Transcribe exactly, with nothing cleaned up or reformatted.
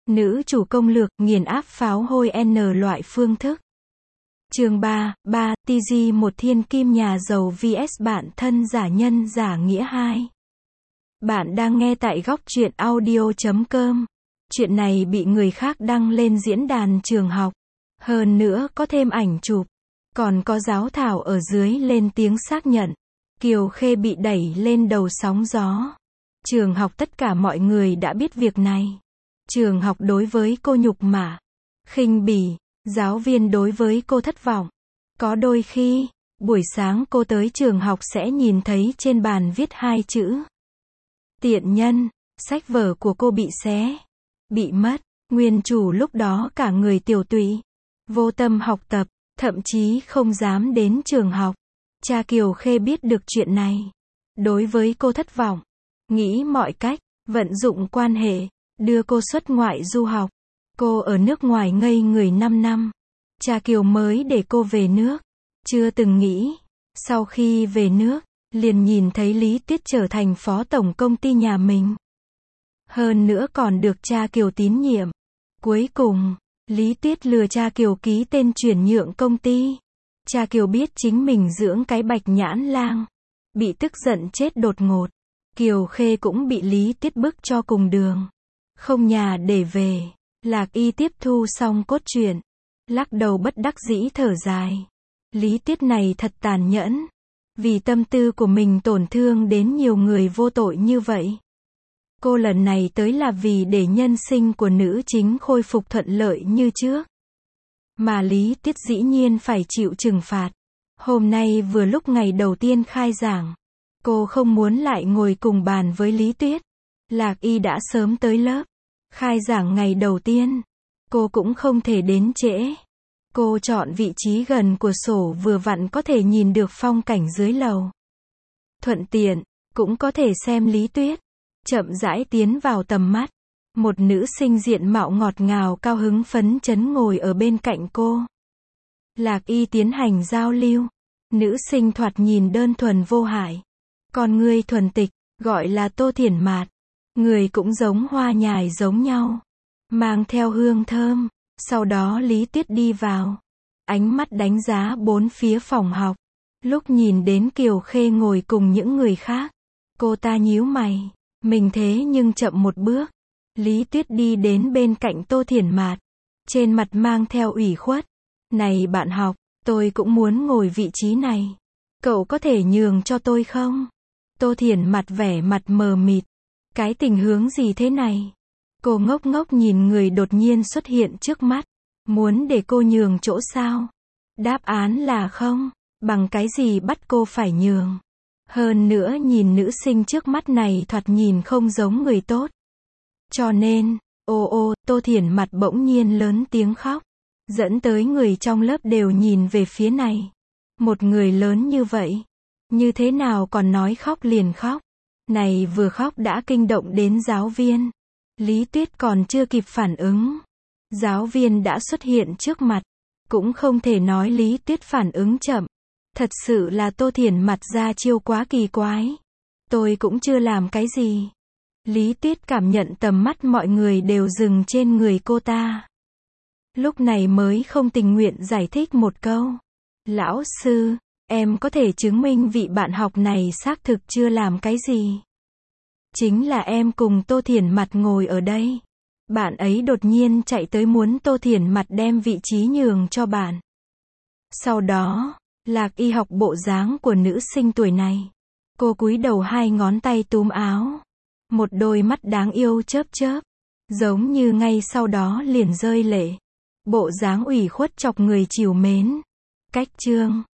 Nữ chủ công lược, nghiền áp pháo hôi N loại phương thức. Chương ba, ba, tê giê một thiên kim nhà giàu vs bạn thân giả nhân giả nghĩa hai. Bạn đang nghe tại góc truyện audio chấm com. Chuyện này bị người khác đăng lên diễn đàn trường học. Hơn nữa có thêm ảnh chụp. Còn có giáo thảo ở dưới lên tiếng xác nhận. Kiều Khê bị đẩy lên đầu sóng gió. Trường học tất cả mọi người đã biết việc này. Trường học đối với cô nhục mạ, khinh bỉ, giáo viên đối với cô thất vọng. Có đôi khi, buổi sáng cô tới trường học sẽ nhìn thấy trên bàn viết hai chữ. Tiện nhân, sách vở của cô bị xé, bị mất. Nguyên chủ lúc đó cả người tiểu tụy, vô tâm học tập, thậm chí không dám đến trường học. Cha Kiều Khê biết được chuyện này. Đối với cô thất vọng, nghĩ mọi cách, vận dụng quan hệ, đưa cô xuất ngoại du học. Cô ở nước ngoài ngây người năm năm. Cha Kiều mới để cô về nước. Chưa từng nghĩ, sau khi về nước, liền nhìn thấy Lý Tuyết trở thành phó tổng công ty nhà mình. Hơn nữa còn được cha Kiều tín nhiệm. Cuối cùng, Lý Tuyết lừa cha Kiều ký tên chuyển nhượng công ty. Cha Kiều biết chính mình dưỡng cái bạch nhãn lang, bị tức giận chết đột ngột. Kiều Khê cũng bị Lý Tuyết bức cho cùng đường. Không nhà để về. Lạc Y tiếp thu xong cốt truyện, lắc đầu bất đắc dĩ thở dài. Lý Tuyết này thật tàn nhẫn. Vì tâm tư của mình tổn thương đến nhiều người vô tội như vậy. Cô lần này tới là vì để nhân sinh của nữ chính khôi phục thuận lợi như trước. Mà Lý Tuyết dĩ nhiên phải chịu trừng phạt. Hôm nay vừa lúc ngày đầu tiên khai giảng. Cô không muốn lại ngồi cùng bàn với Lý Tuyết. Lạc Y đã sớm tới lớp. Khai giảng ngày đầu tiên, cô cũng không thể đến trễ. Cô chọn vị trí gần cửa sổ vừa vặn có thể nhìn được phong cảnh dưới lầu. Thuận tiện, cũng có thể xem Lý Tuyết chậm rãi tiến vào tầm mắt. Một nữ sinh diện mạo ngọt ngào cao hứng phấn chấn ngồi ở bên cạnh cô. Lạc Y tiến hành giao lưu. Nữ sinh thoạt nhìn đơn thuần vô hại. Còn người thuần tịch, gọi là Tô Thiển Mạt. Người cũng giống hoa nhài giống nhau, mang theo hương thơm. Sau đó Lý Tuyết đi vào, ánh mắt đánh giá bốn phía phòng học. Lúc nhìn đến Kiều Khê ngồi cùng những người khác, cô ta nhíu mày, mình thế nhưng chậm một bước. Lý Tuyết đi đến bên cạnh Tô Thiển Mạt, trên mặt mang theo ủy khuất. Này bạn học, tôi cũng muốn ngồi vị trí này. Cậu có thể nhường cho tôi không? Tô Thiển Mạt vẻ mặt mờ mịt. Cái tình huống gì thế này? Cô ngốc ngốc nhìn người đột nhiên xuất hiện trước mắt. Muốn để cô nhường chỗ sao? Đáp án là không. Bằng cái gì bắt cô phải nhường? Hơn nữa nhìn nữ sinh trước mắt này thoạt nhìn không giống người tốt. Cho nên, ô ô, Tô Thiển Mạt bỗng nhiên lớn tiếng khóc. Dẫn tới người trong lớp đều nhìn về phía này. Một người lớn như vậy, như thế nào còn nói khóc liền khóc? Này vừa khóc đã kinh động đến giáo viên. Lý Tuyết còn chưa kịp phản ứng. Giáo viên đã xuất hiện trước mặt. Cũng không thể nói Lý Tuyết phản ứng chậm. Thật sự là Tô Thiển Mạt ra chiêu quá kỳ quái. Tôi cũng chưa làm cái gì. Lý Tuyết cảm nhận tầm mắt mọi người đều dừng trên người cô ta. Lúc này mới không tình nguyện giải thích một câu. Lão sư, em có thể chứng minh vị bạn học này xác thực chưa làm cái gì. Chính là em cùng Tô Thiển Mạt ngồi ở đây. Bạn ấy đột nhiên chạy tới muốn Tô Thiển Mạt đem vị trí nhường cho bạn. Sau đó, Lạc Y học bộ dáng của nữ sinh tuổi này. Cô cúi đầu hai ngón tay túm áo. Một đôi mắt đáng yêu chớp chớp. Giống như ngay sau đó liền rơi lệ. Bộ dáng ủy khuất chọc người trìu mến. Cách chương